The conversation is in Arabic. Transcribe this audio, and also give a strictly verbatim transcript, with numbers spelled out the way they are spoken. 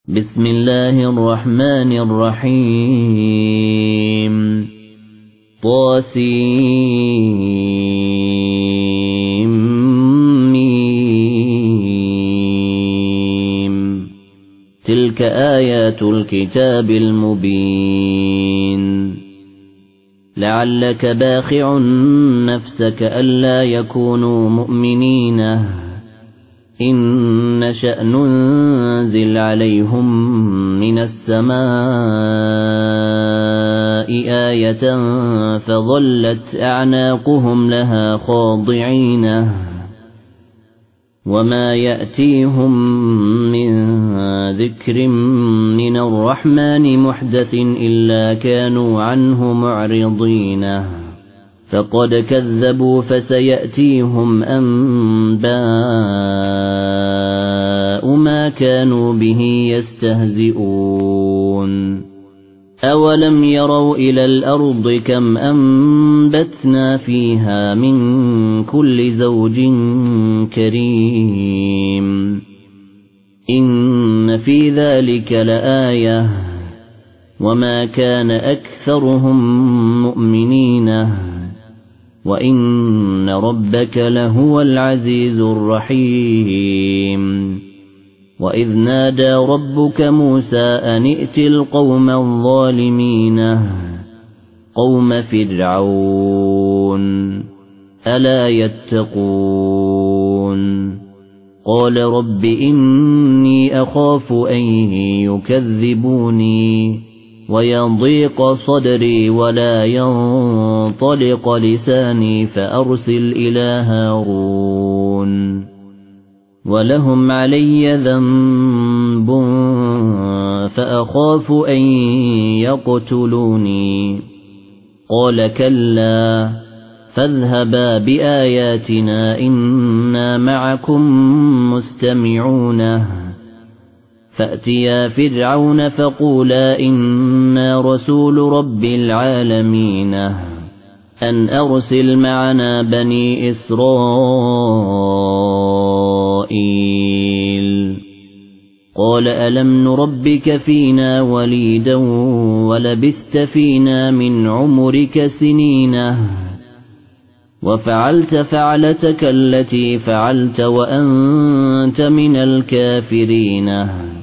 بسم الله الرحمن الرحيم طاسيم تلك آيات الكتاب المبين لعلك باخع نفسك ألا يكونوا مؤمنين إن نشأ ننزل عليهم من السماء آية فظلت أعناقهم لها خاضعين وما يأتيهم من ذكر من الرحمن محدث إلا كانوا عنه معرضين فقد كذبوا فسيأتيهم أنباء ما كانوا به يستهزئون أولم يروا إلى الأرض كم أنبتنا فيها من كل زوج كريم إن في ذلك لآية وما كان أكثرهم مؤمنين وإن ربك لهو العزيز الرحيم وإذ نادى ربك موسى أن ائت القوم الظالمين قوم فرعون ألا يتقون قال رب إني أخاف أن يكذبوني ويضيق صدري ولا ينطلق لساني فأرسل إلى هارون ولهم علي ذنب فأخاف أن يقتلوني قال كلا فاذهبا بآياتنا إنا معكم مستمعون فأتيا فرعون فقولا إنا رسول رب العالمين أن أرسل معنا بني إسرائيل قال ألم نربك فينا وليدا ولبثت فينا من عمرك سنين وفعلت فعلتك التي فعلت وأنت من الكافرين